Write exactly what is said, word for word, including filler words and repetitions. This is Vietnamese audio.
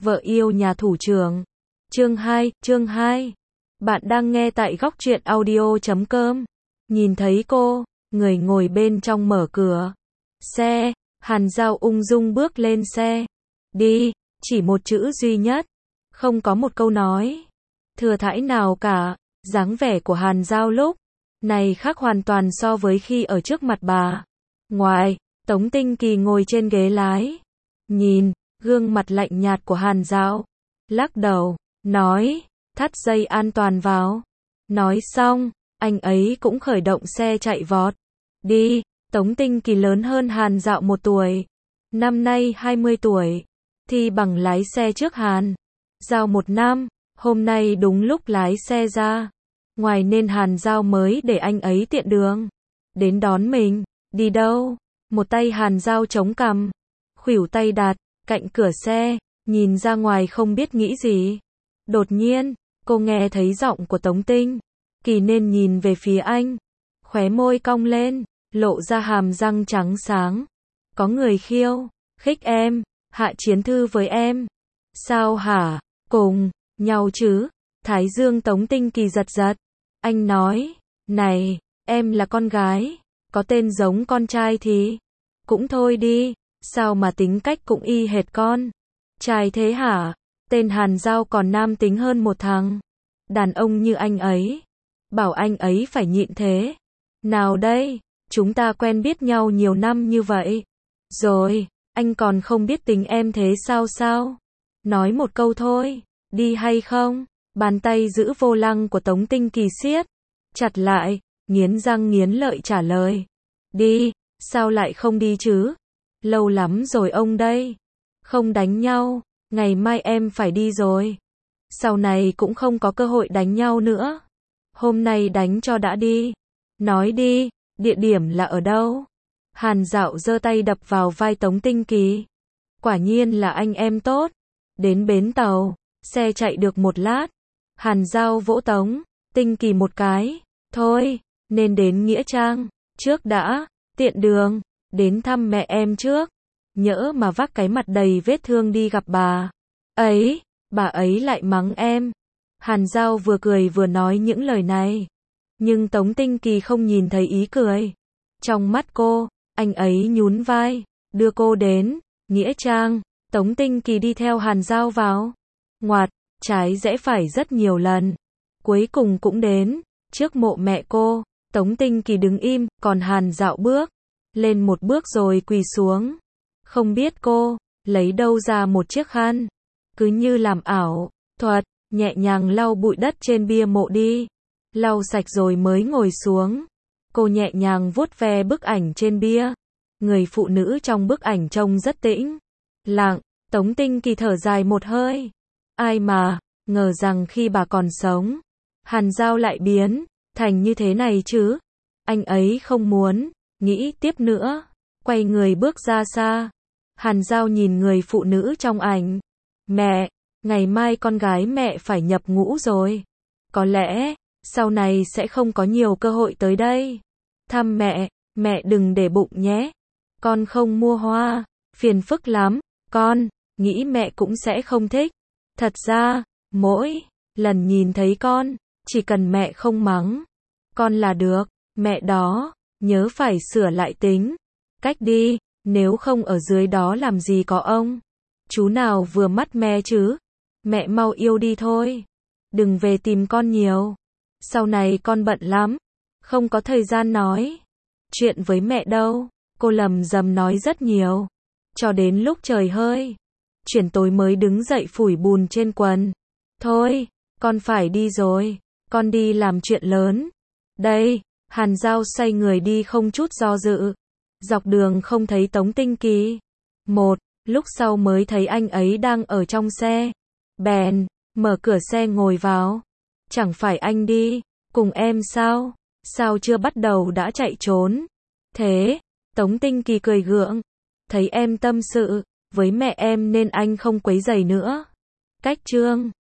Vợ yêu nhà thủ trưởng. Chương hai, chương hai. Bạn đang nghe tại góc truyện audio chấm com. Nhìn thấy cô, người ngồi bên trong mở cửa xe, Hàn Dao ung dung bước lên xe. Đi, chỉ một chữ duy nhất, không có một câu nói thừa thãi nào cả. Dáng vẻ của Hàn Dao lúc này khác hoàn toàn so với khi ở trước mặt bà. Ngoài, Tống Tinh Kỳ ngồi trên ghế lái, nhìn gương mặt lạnh nhạt của Hàn Dao, lắc đầu, nói, thắt dây an toàn vào. Nói xong, anh ấy cũng khởi động xe chạy vọt đi. Tống Tinh Kỳ lớn hơn Hàn Dao một tuổi, năm nay hai mươi tuổi, thi bằng lái xe trước Hàn Dao một năm, hôm nay đúng lúc lái xe ra ngoài nên Hàn Dao mới để anh ấy tiện đường đến đón mình. Đi đâu? Một tay Hàn Dao chống cằm, khuỷu tay đặt cạnh cửa xe, nhìn ra ngoài không biết nghĩ gì. Đột nhiên, cô nghe thấy giọng của Tống Tinh Kỳ nên nhìn về phía anh, khóe môi cong lên, lộ ra hàm răng trắng sáng. Có người khiêu khích em, hạ chiến thư với em. Sao hả? Cùng nhau chứ? Thái dương Tống Tinh Kỳ giật giật. Anh nói, này, em là con gái, có tên giống con trai thì cũng thôi đi, sao mà tính cách cũng y hệt con trai thế hả? Tên Hàn Dao còn nam tính hơn một thằng đàn ông như anh ấy, bảo anh ấy phải nhịn thế nào đây? Chúng ta quen biết nhau nhiều năm như vậy rồi, anh còn không biết tính em thế sao sao? Nói một câu thôi, đi hay không? Bàn tay giữ vô lăng của Tống Tinh Kỳ siết chặt lại, nghiến răng nghiến lợi trả lời. Đi, sao lại không đi chứ? Lâu lắm rồi ông đây. Không đánh nhau, ngày mai em phải đi rồi. Sau này cũng không có cơ hội đánh nhau nữa. Hôm nay đánh cho đã đi. Nói đi, địa điểm là ở đâu? Hàn Dao giơ tay đập vào vai Tống Tinh Kỳ. Quả nhiên là anh em tốt. Đến bến tàu, xe chạy được một lát. Hàn Dao vỗ Tống Tinh Kỳ một cái. Thôi, nên đến Nghĩa Trang trước đã, tiện đường đến thăm mẹ em trước. Nhỡ mà vác cái mặt đầy vết thương đi gặp bà ấy, bà ấy lại mắng em. Hàn Dao vừa cười vừa nói những lời này, nhưng Tống Tinh Kỳ không nhìn thấy ý cười trong mắt cô. Anh ấy nhún vai, đưa cô đến Nghĩa Trang. Tống Tinh Kỳ đi theo Hàn Dao vào, ngoặt trái rẽ phải rất nhiều lần, cuối cùng cũng đến trước mộ mẹ cô. Tống Tinh Kỳ đứng im, còn Hàn Dao bước lên một bước rồi quỳ xuống. Không biết cô lấy đâu ra một chiếc khăn, cứ như làm ảo thuật, nhẹ nhàng lau bụi đất trên bia mộ đi. Lau sạch rồi mới ngồi xuống. Cô nhẹ nhàng vuốt ve bức ảnh trên bia. Người phụ nữ trong bức ảnh trông rất tĩnh lặng. Tống Tinh Kỳ thở dài một hơi. Ai mà ngờ rằng khi bà còn sống, Hàn Dao lại biến thành như thế này chứ. Anh ấy không muốn nghĩ tiếp nữa, quay người bước ra xa. Hàn Dao nhìn người phụ nữ trong ảnh. Mẹ, ngày mai con gái mẹ phải nhập ngũ rồi. Có lẽ sau này sẽ không có nhiều cơ hội tới đây thăm mẹ. Mẹ đừng để bụng nhé. Con không mua hoa, phiền phức lắm. Con nghĩ mẹ cũng sẽ không thích. Thật ra, mỗi lần nhìn thấy con, chỉ cần mẹ không mắng con là được. Mẹ đó, nhớ phải sửa lại tính cách đi, nếu không ở dưới đó làm gì có ông chú nào vừa mắt mẹ chứ. Mẹ mau yêu đi thôi, đừng về tìm con nhiều. Sau này con bận lắm, không có thời gian nói chuyện với mẹ đâu. Cô lầm rầm nói rất nhiều, cho đến lúc trời hơi chuyển tối mới đứng dậy phủi bùn trên quần. Thôi, con phải đi rồi, con đi làm chuyện lớn đây. Hàn Dao xoay người đi không chút do dự. Dọc đường không thấy Tống Tinh Kỳ. Một lúc sau mới thấy anh ấy đang ở trong xe. Bèn mở cửa xe ngồi vào. Chẳng phải anh đi cùng em sao? Sao chưa bắt đầu đã chạy trốn thế? Tống Tinh Kỳ cười gượng. Thấy em tâm sự với mẹ em nên anh không quấy rầy nữa. Cách chương